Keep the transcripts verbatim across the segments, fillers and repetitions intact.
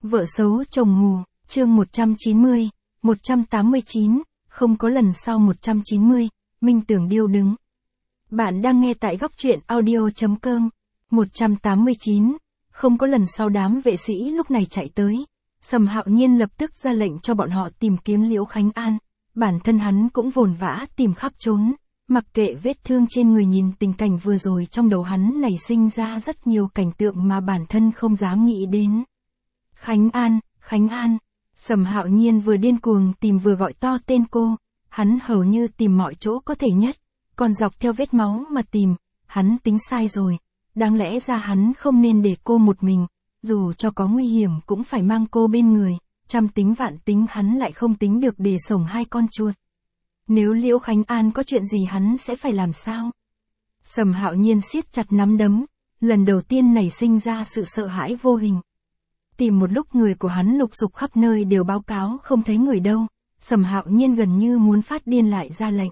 Vợ xấu chồng mù, chương một trăm chín mươi, một trăm tám mươi chín, không có lần sau một trăm chín mươi, Minh Tưởng điêu đứng. Bạn đang nghe tại góc truyện audio.com. một trăm tám mươi chín, không có lần sau. Đám vệ sĩ lúc này chạy tới. Sầm Hạo Nhiên lập tức ra lệnh cho bọn họ tìm kiếm Liễu Khánh An. Bản thân hắn cũng vồn vã tìm khắp trốn. Mặc kệ vết thương trên người, nhìn tình cảnh vừa rồi trong đầu hắn nảy sinh ra rất nhiều cảnh tượng mà bản thân không dám nghĩ đến. Khánh An, Khánh An. Sầm Hạo Nhiên vừa điên cuồng tìm vừa gọi to tên cô. Hắn hầu như tìm mọi chỗ có thể nhất. Còn dọc theo vết máu mà tìm, hắn tính sai rồi. Đáng lẽ ra hắn không nên để cô một mình. Dù cho có nguy hiểm cũng phải mang cô bên người. Trăm tính vạn tính hắn lại không tính được để sổng hai con chuột. Nếu Liễu Khánh An có chuyện gì hắn sẽ phải làm sao? Sầm Hạo Nhiên siết chặt nắm đấm. Lần đầu tiên nảy sinh ra sự sợ hãi vô hình. Tìm một lúc người của hắn lục dục khắp nơi đều báo cáo không thấy người đâu. Sầm Hạo Nhiên gần như muốn phát điên lại ra lệnh.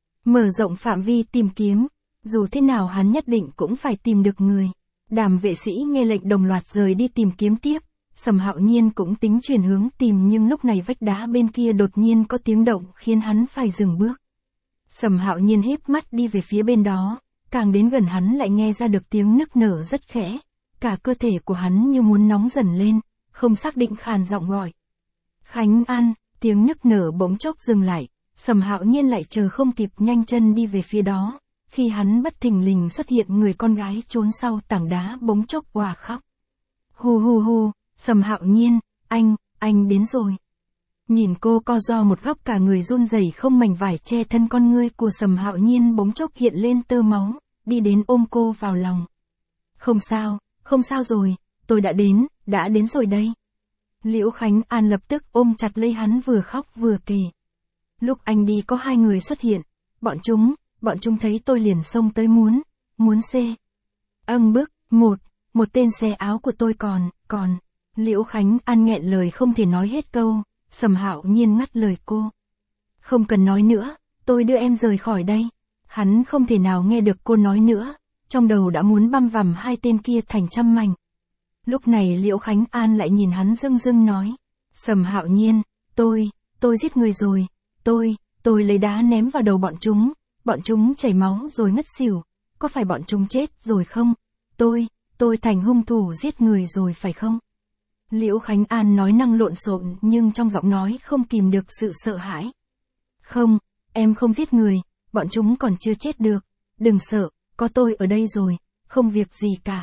Mở rộng phạm vi tìm kiếm. Dù thế nào hắn nhất định cũng phải tìm được người. Đàm vệ sĩ nghe lệnh đồng loạt rời đi tìm kiếm tiếp. Sầm Hạo Nhiên cũng tính chuyển hướng tìm, nhưng lúc này vách đá bên kia đột nhiên có tiếng động khiến hắn phải dừng bước. Sầm Hạo Nhiên híp mắt đi về phía bên đó. Càng đến gần hắn lại nghe ra được tiếng nức nở rất khẽ. Cả cơ thể của hắn như muốn nóng dần lên, không xác định khàn giọng gọi. Khánh An. Tiếng nức nở bỗng chốc dừng lại. Sầm Hạo Nhiên lại chờ không kịp, nhanh chân đi về phía đó. Khi hắn bất thình lình xuất hiện, người con gái trốn sau tảng đá bỗng chốc òa khóc. Hu hu hu, Sầm Hạo Nhiên, anh, anh đến rồi. Nhìn cô co ro một góc, cả người run rẩy không mảnh vải che thân, con ngươi của Sầm Hạo Nhiên bỗng chốc hiện lên tơ máu, đi đến ôm cô vào lòng. Không sao, không sao rồi, tôi đã đến, đã đến rồi đây. Liễu Khánh An lập tức ôm chặt lấy hắn, vừa khóc vừa kể. Lúc anh đi có hai người xuất hiện, bọn chúng, bọn chúng thấy tôi liền xông tới muốn, muốn xê. Âng bức, một, một tên xé áo của tôi còn, còn. Liễu Khánh An nghẹn lời không thể nói hết câu. Sầm Hạo Nhiên ngắt lời cô. Không cần nói nữa, tôi đưa em rời khỏi đây. Hắn không thể nào nghe được cô nói nữa, trong đầu đã muốn băm vằm hai tên kia thành trăm mảnh. Lúc này Liễu Khánh An lại nhìn hắn rưng rưng nói. Sầm Hạo Nhiên, tôi, tôi giết người rồi, tôi, tôi lấy đá ném vào đầu bọn chúng, bọn chúng chảy máu rồi ngất xỉu, có phải bọn chúng chết rồi không? Tôi, tôi thành hung thủ giết người rồi phải không? Liễu Khánh An nói năng lộn xộn nhưng trong giọng nói không kìm được sự sợ hãi. Không, em không giết người, bọn chúng còn chưa chết được, đừng sợ, có tôi ở đây rồi, không việc gì cả.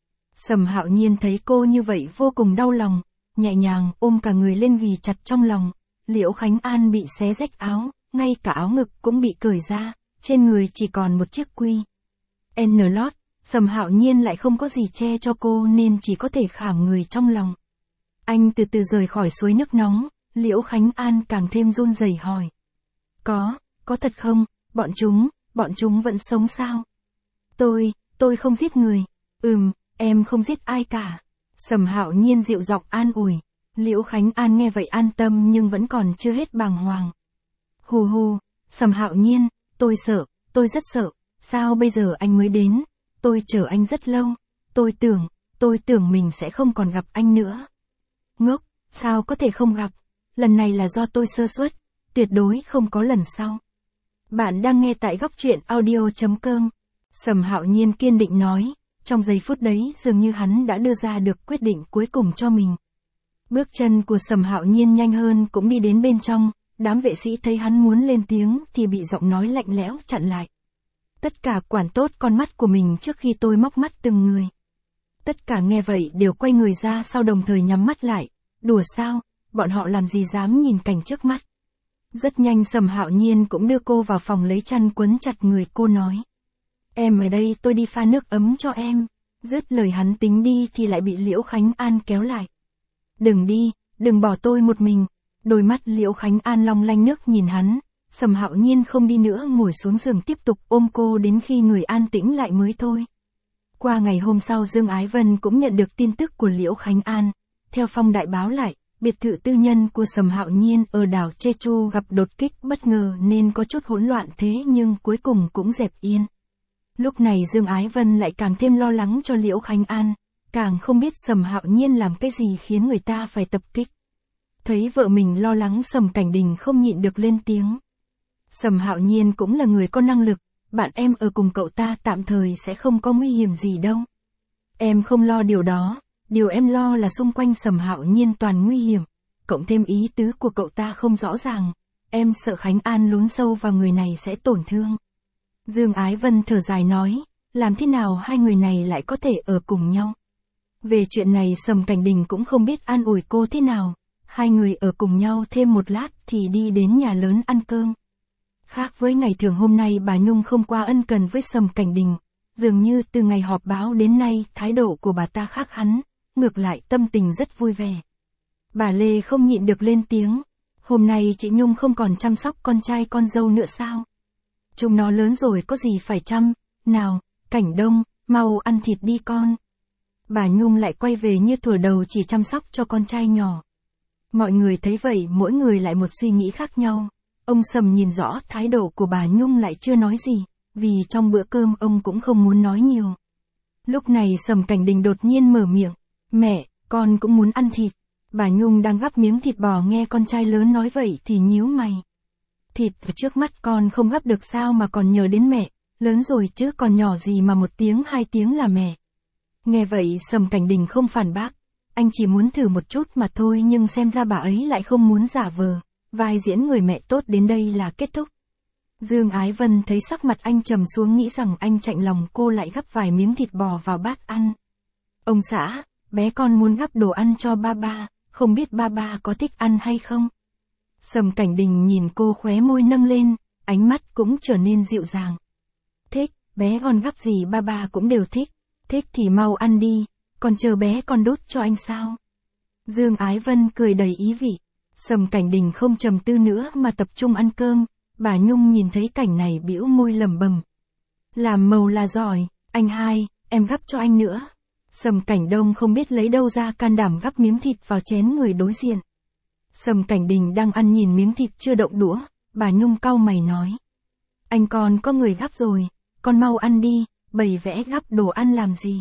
Sầm Hạo Nhiên thấy cô như vậy vô cùng đau lòng, nhẹ nhàng ôm cả người lên ghì chặt trong lòng. Liễu Khánh An bị xé rách áo, ngay cả áo ngực cũng bị cởi ra, trên người chỉ còn một chiếc quy en lót. Sầm Hạo Nhiên lại không có gì che cho cô nên chỉ có thể khảm người trong lòng. Anh từ từ rời khỏi suối nước nóng. Liễu Khánh An càng thêm run rẩy hỏi. Có, có thật không, bọn chúng, bọn chúng vẫn sống sao? Tôi, tôi không giết người. Ừm, em không giết ai cả. Sầm Hạo Nhiên dịu giọng an ủi. Liễu Khánh An nghe vậy an tâm nhưng vẫn còn chưa hết bàng hoàng. Hù hù, Sầm Hạo Nhiên, tôi sợ, tôi rất sợ, sao bây giờ anh mới đến? Tôi chờ anh rất lâu, tôi tưởng, tôi tưởng mình sẽ không còn gặp anh nữa. Ngốc, sao có thể không gặp? Lần này là do tôi sơ suất, tuyệt đối không có lần sau. Bạn đang nghe tại góc truyện audio.com. Sầm Hạo Nhiên kiên định nói, trong giây phút đấy dường như hắn đã đưa ra được quyết định cuối cùng cho mình. Bước chân của Sầm Hạo Nhiên nhanh hơn cũng đi đến bên trong, đám vệ sĩ thấy hắn muốn lên tiếng thì bị giọng nói lạnh lẽo chặn lại. Tất cả quản tốt con mắt của mình trước khi tôi móc mắt từng người. Tất cả nghe vậy đều quay người ra sau, đồng thời nhắm mắt lại. Đùa sao, bọn họ làm gì dám nhìn cảnh trước mắt. Rất nhanh Sầm Hạo Nhiên cũng đưa cô vào phòng, lấy chăn quấn chặt người cô nói. Em ở đây, tôi đi pha nước ấm cho em. Dứt lời hắn tính đi thì lại bị Liễu Khánh An kéo lại. Đừng đi, đừng bỏ tôi một mình. Đôi mắt Liễu Khánh An long lanh nước nhìn hắn. Sầm Hạo Nhiên không đi nữa, ngồi xuống giường tiếp tục ôm cô đến khi người an tĩnh lại mới thôi. Qua ngày hôm sau, Dương Ái Vân cũng nhận được tin tức của Liễu Khánh An. Theo phong đại báo lại, biệt thự tư nhân của Sầm Hạo Nhiên ở đảo Jeju gặp đột kích bất ngờ nên có chút hỗn loạn, thế nhưng cuối cùng cũng dẹp yên. Lúc này Dương Ái Vân lại càng thêm lo lắng cho Liễu Khánh An. càng không biết Sầm Hạo Nhiên làm cái gì khiến người ta phải tập kích. Thấy vợ mình lo lắng, Sầm Cảnh Đình không nhịn được lên tiếng. Sầm Hạo Nhiên cũng là người có năng lực, bạn em ở cùng cậu ta tạm thời sẽ không có nguy hiểm gì đâu. Em không lo điều đó, điều em lo là xung quanh Sầm Hạo Nhiên toàn nguy hiểm, cộng thêm ý tứ của cậu ta không rõ ràng, em sợ Khánh An lún sâu vào người này sẽ tổn thương. Dương Ái Vân thở dài nói, làm thế nào hai người này lại có thể ở cùng nhau? Về chuyện này Sầm Cảnh Đình cũng không biết an ủi cô thế nào, hai người ở cùng nhau thêm một lát thì đi đến nhà lớn ăn cơm. Khác với ngày thường, hôm nay bà Nhung không qua ân cần với Sầm Cảnh Đình, dường như từ ngày họp báo đến nay thái độ của bà ta khác hắn, ngược lại tâm tình rất vui vẻ. Bà Lê không nhịn được lên tiếng, hôm nay chị Nhung không còn chăm sóc con trai con dâu nữa sao? Chúng nó lớn rồi có gì phải chăm, nào, Cảnh Đông, mau ăn thịt đi con. Bà Nhung lại quay về như thuở đầu chỉ chăm sóc cho con trai nhỏ. Mọi người thấy vậy mỗi người lại một suy nghĩ khác nhau. Ông Sầm nhìn rõ thái độ của bà Nhung lại chưa nói gì, vì trong bữa cơm ông cũng không muốn nói nhiều. Lúc này Sầm Cảnh Đình đột nhiên mở miệng, mẹ, con cũng muốn ăn thịt. Bà Nhung đang gắp miếng thịt bò nghe con trai lớn nói vậy thì nhíu mày. Thịt trước mắt con không gắp được sao mà còn nhờ đến mẹ, lớn rồi chứ còn nhỏ gì mà một tiếng hai tiếng là mẹ. Nghe vậy Sầm Cảnh Đình không phản bác, anh chỉ muốn thử một chút mà thôi, nhưng xem ra bà ấy lại không muốn giả vờ, vai diễn người mẹ tốt đến đây là kết thúc. Dương Ái Vân thấy sắc mặt anh trầm xuống nghĩ rằng anh chạnh lòng, cô lại gắp vài miếng thịt bò vào bát ăn. Ông xã, bé con muốn gắp đồ ăn cho ba ba, không biết ba ba có thích ăn hay không? Sầm Cảnh Đình nhìn cô khóe môi nâng lên, ánh mắt cũng trở nên dịu dàng. Thích, bé con gắp gì ba ba cũng đều thích, thích thì mau ăn đi, còn chờ bé con đút cho anh sao? Dương Ái Vân cười đầy ý vị. Sầm Cảnh Đình không trầm tư nữa mà tập trung ăn cơm, bà Nhung nhìn thấy cảnh này bĩu môi lẩm bẩm. Làm màu là giỏi, anh hai, em gắp cho anh nữa. Sầm Cảnh Đông không biết lấy đâu ra can đảm gắp miếng thịt vào chén người đối diện. Sầm Cảnh Đình đang ăn nhìn miếng thịt chưa động đũa, bà Nhung cau mày nói. Anh còn có người gắp rồi, con mau ăn đi, bày vẽ gắp đồ ăn làm gì.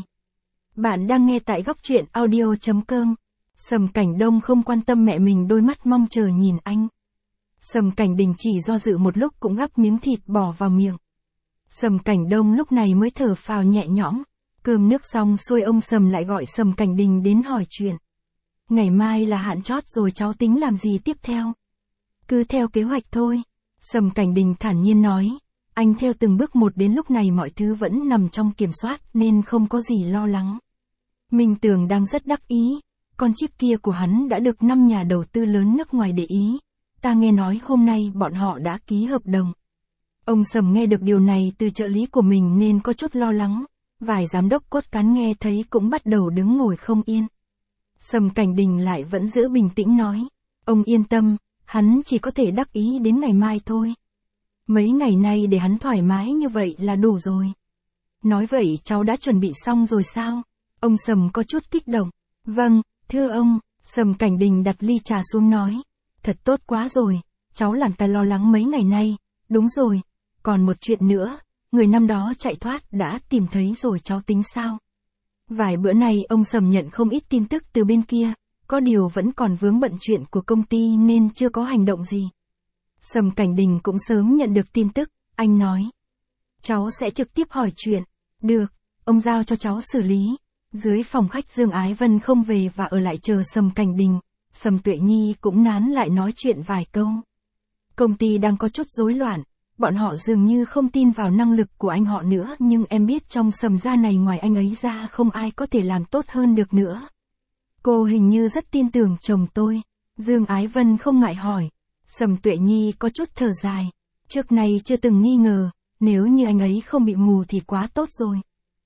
Bạn đang nghe tại góc truyện audio chấm com. Sầm Cảnh Đông không quan tâm mẹ mình, đôi mắt mong chờ nhìn anh. Sầm Cảnh Đình chỉ do dự một lúc cũng gắp miếng thịt bỏ vào miệng. Sầm Cảnh Đông lúc này mới thở phào nhẹ nhõm. Cơm nước xong xuôi ông Sầm lại gọi Sầm Cảnh Đình đến hỏi chuyện. Ngày mai là hạn chót rồi, cháu tính làm gì tiếp theo? Cứ theo kế hoạch thôi. Sầm Cảnh Đình thản nhiên nói. Anh theo từng bước một, đến lúc này mọi thứ vẫn nằm trong kiểm soát nên không có gì lo lắng. Minh Tường đang rất đắc ý. Con chip kia của hắn đã được năm nhà đầu tư lớn nước ngoài để ý. Ta nghe nói hôm nay bọn họ đã ký hợp đồng. Ông Sầm nghe được điều này từ trợ lý của mình nên có chút lo lắng. Vài giám đốc cốt cán nghe thấy cũng bắt đầu đứng ngồi không yên. Sầm Cảnh Đình lại vẫn giữ bình tĩnh nói. Ông yên tâm, hắn chỉ có thể đắc ý đến ngày mai thôi. Mấy ngày nay để hắn thoải mái như vậy là đủ rồi. Nói vậy cháu đã chuẩn bị xong rồi sao? Ông Sầm có chút kích động. Vâng, thưa ông. Sầm Cảnh Đình đặt ly trà xuống nói. Thật tốt quá rồi, cháu làm ta lo lắng mấy ngày nay. Đúng rồi, còn một chuyện nữa, người năm đó chạy thoát đã tìm thấy rồi, cháu tính sao? Vài bữa nay ông Sầm nhận không ít tin tức từ bên kia, có điều vẫn còn vướng bận chuyện của công ty nên chưa có hành động gì. Sầm Cảnh Đình cũng sớm nhận được tin tức, anh nói. Cháu sẽ trực tiếp hỏi chuyện. Được, ông giao cho cháu xử lý. Dưới phòng khách Dương Ái Vân không về và ở lại chờ Sầm Cảnh Đình. Sầm Tuệ Nhi cũng nán lại nói chuyện vài câu. Công ty đang có chút rối loạn, bọn họ dường như không tin vào năng lực của anh họ nữa, nhưng em biết trong Sầm gia này ngoài anh ấy ra không ai có thể làm tốt hơn được nữa. Cô hình như rất tin tưởng chồng tôi. Dương Ái Vân không ngại hỏi. Sầm Tuệ Nhi có chút thở dài. Trước này chưa từng nghi ngờ, nếu như anh ấy không bị mù thì quá tốt rồi.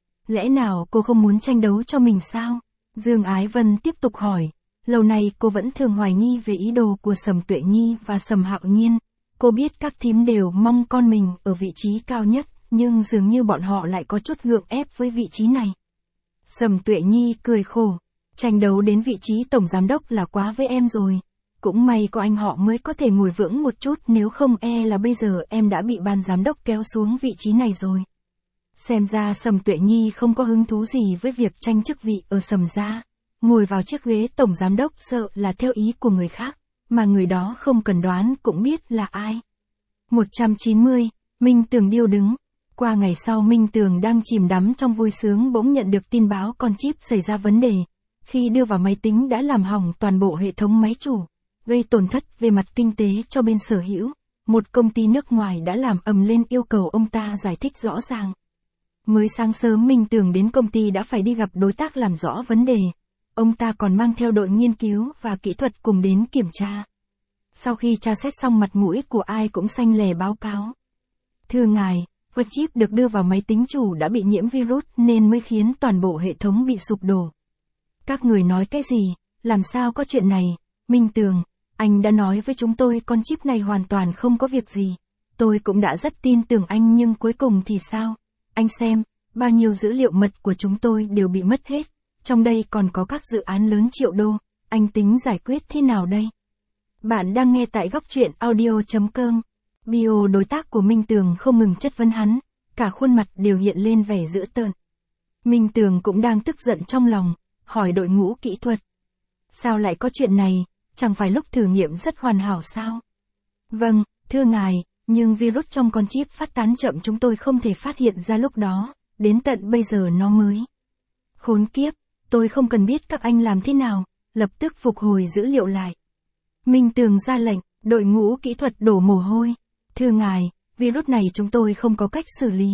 Lẽ nào cô không muốn tranh đấu cho mình sao? Dương Ái Vân tiếp tục hỏi. Lâu nay cô vẫn thường hoài nghi về ý đồ của Sầm Tuệ Nhi và Sầm Hạo Nhiên. Cô biết các thím đều mong con mình ở vị trí cao nhất, nhưng dường như bọn họ lại có chút gượng ép với vị trí này. Sầm Tuệ Nhi cười khổ. Tranh đấu đến vị trí tổng giám đốc là quá với em rồi. Cũng may có anh họ mới có thể ngồi vững một chút, nếu không e là bây giờ em đã bị ban giám đốc kéo xuống vị trí này rồi. Xem ra Sầm Tuệ Nhi không có hứng thú gì với việc tranh chức vị ở Sầm gia. Ngồi vào chiếc ghế tổng giám đốc sợ là theo ý của người khác, mà người đó không cần đoán cũng biết là ai. một trăm chín mươi, Minh Tường điêu đứng. Qua ngày sau Minh Tường đang chìm đắm trong vui sướng bỗng nhận được tin báo con chip xảy ra vấn đề. Khi đưa vào máy tính đã làm hỏng toàn bộ hệ thống máy chủ, gây tổn thất về mặt kinh tế cho bên sở hữu. Một công ty nước ngoài đã làm ầm lên yêu cầu ông ta giải thích rõ ràng. Mới sáng sớm Minh Tường đến công ty đã phải đi gặp đối tác làm rõ vấn đề. Ông ta còn mang theo đội nghiên cứu và kỹ thuật cùng đến kiểm tra. Sau khi tra xét xong mặt mũi của ai cũng xanh lè báo cáo. Thưa ngài, vật chip được đưa vào máy tính chủ đã bị nhiễm virus nên mới khiến toàn bộ hệ thống bị sụp đổ. Các người nói cái gì, làm sao có chuyện này, Minh Tường, anh đã nói với chúng tôi con chip này hoàn toàn không có việc gì. Tôi cũng đã rất tin tưởng anh nhưng cuối cùng thì sao? Anh xem, bao nhiêu dữ liệu mật của chúng tôi đều bị mất hết. Trong đây còn có các dự án lớn triệu đô, anh tính giải quyết thế nào đây? Bạn đang nghe tại góc truyện audio chấm com. Bio đối tác của Minh Tường không ngừng chất vấn hắn, cả khuôn mặt đều hiện lên vẻ dữ tợn. Minh Tường cũng đang tức giận trong lòng, hỏi đội ngũ kỹ thuật. Sao lại có chuyện này, chẳng phải lúc thử nghiệm rất hoàn hảo sao? Vâng, thưa ngài, nhưng virus trong con chip phát tán chậm chúng tôi không thể phát hiện ra lúc đó, đến tận bây giờ nó mới. Khốn kiếp, tôi không cần biết các anh làm thế nào, lập tức phục hồi dữ liệu lại. Minh Tường ra lệnh, đội ngũ kỹ thuật đổ mồ hôi. Thưa ngài, virus này chúng tôi không có cách xử lý.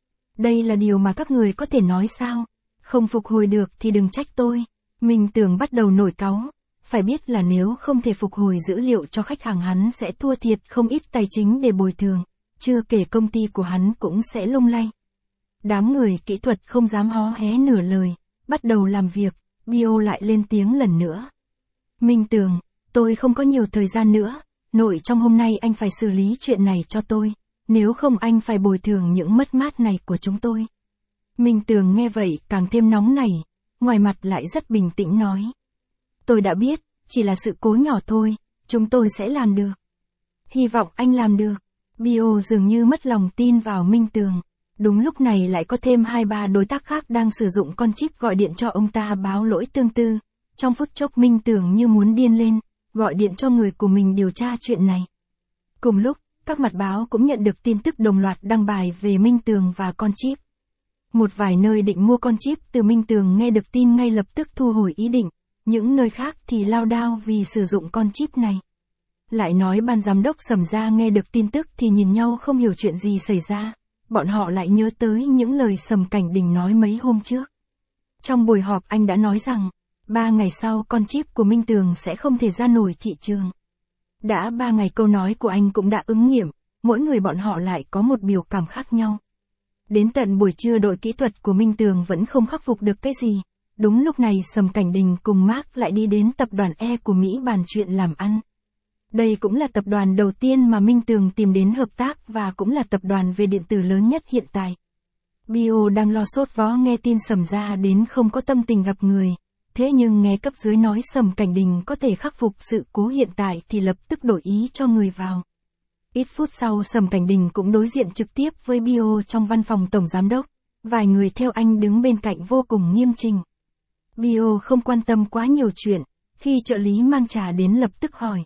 Đây là điều mà các người có thể nói sao? Không phục hồi được thì đừng trách tôi. Minh Tường bắt đầu nổi cáu. Phải biết là nếu không thể phục hồi dữ liệu cho khách hàng hắn sẽ thua thiệt không ít tài chính để bồi thường. Chưa kể công ty của hắn cũng sẽ lung lay. Đám người kỹ thuật không dám hó hé nửa lời. Bắt đầu làm việc, Bio lại lên tiếng lần nữa. Minh Tường, tôi không có nhiều thời gian nữa. Nội trong hôm nay anh phải xử lý chuyện này cho tôi. Nếu không anh phải bồi thường những mất mát này của chúng tôi. Minh Tường nghe vậy càng thêm nóng nảy. Ngoài mặt lại rất bình tĩnh nói. Tôi đã biết, chỉ là sự cố nhỏ thôi, chúng tôi sẽ làm được. Hy vọng anh làm được. Bio dường như mất lòng tin vào Minh Tường. Đúng lúc này lại có thêm hai ba đối tác khác đang sử dụng con chip gọi điện cho ông ta báo lỗi tương tư. Trong phút chốc Minh Tường như muốn điên lên, gọi điện cho người của mình điều tra chuyện này. Cùng lúc, các mặt báo cũng nhận được tin tức đồng loạt đăng bài về Minh Tường và con chip. Một vài nơi định mua con chip từ Minh Tường nghe được tin ngay lập tức thu hồi ý định, những nơi khác thì lao đao vì sử dụng con chip này. Lại nói ban giám đốc Sầm gia nghe được tin tức thì nhìn nhau không hiểu chuyện gì xảy ra, bọn họ lại nhớ tới những lời Sầm Cảnh Đình nói mấy hôm trước. Trong buổi họp anh đã nói rằng, ba ngày sau con chip của Minh Tường sẽ không thể ra nổi thị trường. Đã ba ngày câu nói của anh cũng đã ứng nghiệm, mỗi người bọn họ lại có một biểu cảm khác nhau. Đến tận buổi trưa đội kỹ thuật của Minh Tường vẫn không khắc phục được cái gì. Đúng lúc này Sầm Cảnh Đình cùng Mark lại đi đến tập đoàn E của Mỹ bàn chuyện làm ăn. Đây cũng là tập đoàn đầu tiên mà Minh Tường tìm đến hợp tác và cũng là tập đoàn về điện tử lớn nhất hiện tại. Bio đang lo sốt vó nghe tin Sầm gia đến không có tâm tình gặp người. Thế nhưng nghe cấp dưới nói Sầm Cảnh Đình có thể khắc phục sự cố hiện tại thì lập tức đổi ý cho người vào. Ít phút sau Sầm Cảnh Đình cũng đối diện trực tiếp với Bio trong văn phòng tổng giám đốc. Vài người theo anh đứng bên cạnh vô cùng nghiêm chỉnh. Bio không quan tâm quá nhiều chuyện, khi trợ lý mang trà đến lập tức hỏi.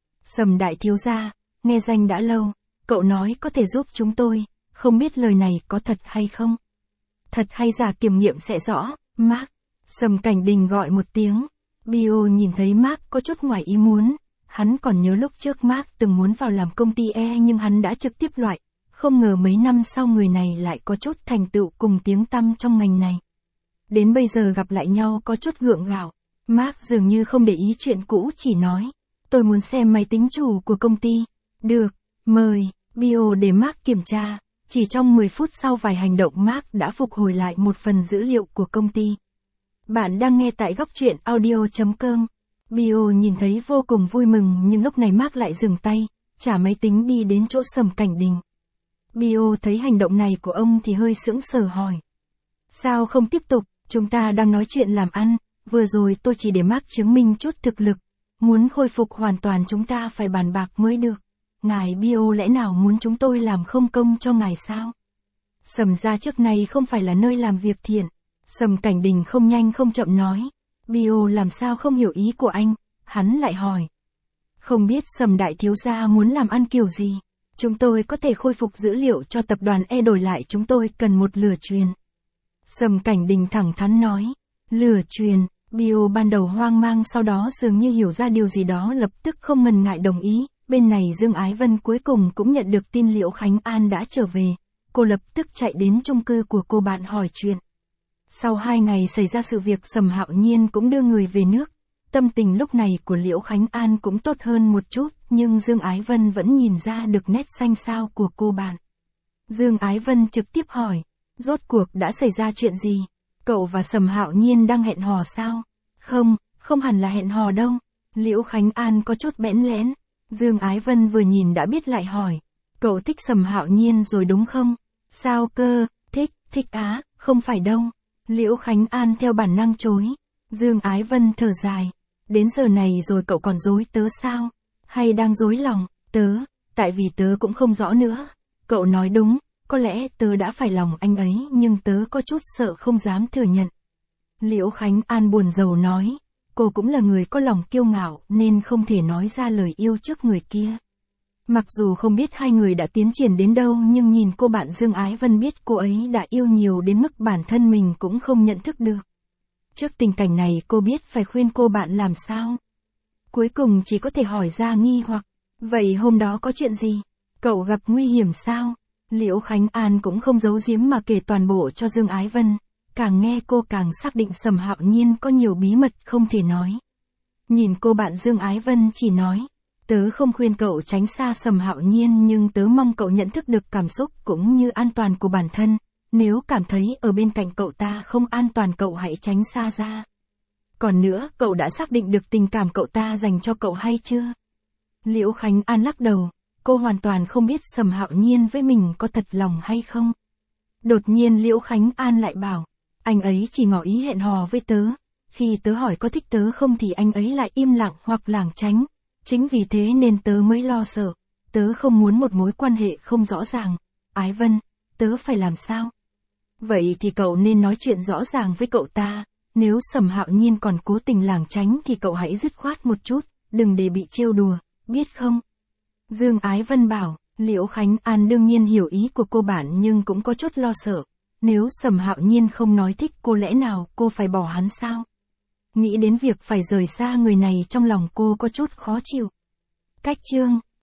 Sầm đại thiếu gia, nghe danh đã lâu, cậu nói có thể giúp chúng tôi, không biết lời này có thật hay không? Thật hay giả kiểm nghiệm sẽ rõ, Mark. Sầm Cảnh Đình gọi một tiếng. Bio nhìn thấy Mark có chút ngoài ý muốn. Hắn còn nhớ lúc trước Mark từng muốn vào làm công ty E nhưng hắn đã trực tiếp loại. Không ngờ mấy năm sau người này lại có chút thành tựu cùng tiếng tăm trong ngành này. Đến bây giờ gặp lại nhau có chút gượng gạo. Mark dường như không để ý chuyện cũ chỉ nói. Tôi muốn xem máy tính chủ của công ty. Được, mời. Bio để Mark kiểm tra. Chỉ trong mười phút sau vài hành động Mark đã phục hồi lại một phần dữ liệu của công ty. Bạn đang nghe tại góc truyện audio chấm com. Bio nhìn thấy vô cùng vui mừng nhưng lúc này Mark lại dừng tay, trả máy tính đi đến chỗ Sầm Cảnh Đình. Bio thấy hành động này của ông thì hơi sững sờ hỏi. Sao không tiếp tục, chúng ta đang nói chuyện làm ăn, vừa rồi tôi chỉ để Mark chứng minh chút thực lực. Muốn khôi phục hoàn toàn chúng ta phải bàn bạc mới được. Ngài Bio lẽ nào muốn chúng tôi làm không công cho ngài sao? Sầm gia trước này không phải là nơi làm việc thiện. Sầm Cảnh Đình không nhanh không chậm nói. Bio làm sao không hiểu ý của anh, hắn lại hỏi. Không biết Sầm đại thiếu gia muốn làm ăn kiểu gì. Chúng tôi có thể khôi phục dữ liệu cho tập đoàn E, đổi lại chúng tôi cần một lửa truyền. Sầm Cảnh Đình thẳng thắn nói. Lửa truyền, Bio ban đầu hoang mang, sau đó dường như hiểu ra điều gì đó, lập tức không ngần ngại đồng ý. Bên này Dương Ái Vân cuối cùng cũng nhận được tin Liễu Khánh An đã trở về. Cô lập tức chạy đến chung cư của cô bạn hỏi chuyện. Sau hai ngày xảy ra sự việc, Sầm Hạo Nhiên cũng đưa người về nước. Tâm tình lúc này của Liễu Khánh An cũng tốt hơn một chút, nhưng Dương Ái Vân vẫn nhìn ra được nét xanh xao của cô bạn. Dương Ái Vân trực tiếp hỏi, rốt cuộc đã xảy ra chuyện gì? Cậu và Sầm Hạo Nhiên đang hẹn hò sao? Không, không hẳn là hẹn hò đâu. Liễu Khánh An có chút bẽn lẽn. Dương Ái Vân vừa nhìn đã biết lại hỏi, cậu thích Sầm Hạo Nhiên rồi đúng không? Sao cơ, thích, thích á, không phải đâu. Liễu Khánh An theo bản năng chối. Dương Ái Vân thở dài. Đến giờ này rồi cậu còn dối tớ sao? Hay đang dối lòng, tớ, tại vì tớ cũng không rõ nữa. Cậu nói đúng, có lẽ tớ đã phải lòng anh ấy nhưng tớ có chút sợ không dám thừa nhận. Liễu Khánh An buồn rầu nói, cô cũng là người có lòng kiêu ngạo nên không thể nói ra lời yêu trước người kia. Mặc dù không biết hai người đã tiến triển đến đâu nhưng nhìn cô bạn Dương Ái Vân biết cô ấy đã yêu nhiều đến mức bản thân mình cũng không nhận thức được. Trước tình cảnh này cô biết phải khuyên cô bạn làm sao. Cuối cùng chỉ có thể hỏi ra nghi hoặc, vậy hôm đó có chuyện gì? Cậu gặp nguy hiểm sao? Liễu Khánh An cũng không giấu giếm mà kể toàn bộ cho Dương Ái Vân. Càng nghe cô càng xác định Sầm Hạo Nhiên có nhiều bí mật không thể nói. Nhìn cô bạn Dương Ái Vân chỉ nói, tớ không khuyên cậu tránh xa Sầm Hạo Nhiên nhưng tớ mong cậu nhận thức được cảm xúc cũng như an toàn của bản thân. Nếu cảm thấy ở bên cạnh cậu ta không an toàn cậu hãy tránh xa ra. Còn nữa, cậu đã xác định được tình cảm cậu ta dành cho cậu hay chưa? Liễu Khánh An lắc đầu, cô hoàn toàn không biết Sầm Hạo Nhiên với mình có thật lòng hay không. Đột nhiên Liễu Khánh An lại bảo, anh ấy chỉ ngỏ ý hẹn hò với tớ. Khi tớ hỏi có thích tớ không thì anh ấy lại im lặng hoặc lảng tránh. Chính vì thế nên tớ mới lo sợ. Tớ không muốn một mối quan hệ không rõ ràng. Ái Vân, tớ phải làm sao? Vậy thì cậu nên nói chuyện rõ ràng với cậu ta. Nếu Sầm Hạo Nhiên còn cố tình lảng tránh thì cậu hãy dứt khoát một chút, đừng để bị trêu đùa, biết không? Dương Ái Vân bảo, Liễu Khánh An đương nhiên hiểu ý của cô bạn nhưng cũng có chút lo sợ. Nếu Sầm Hạo Nhiên không nói thích cô lẽ nào cô phải bỏ hắn sao? Nghĩ đến việc phải rời xa người này trong lòng cô có chút khó chịu. Cách chương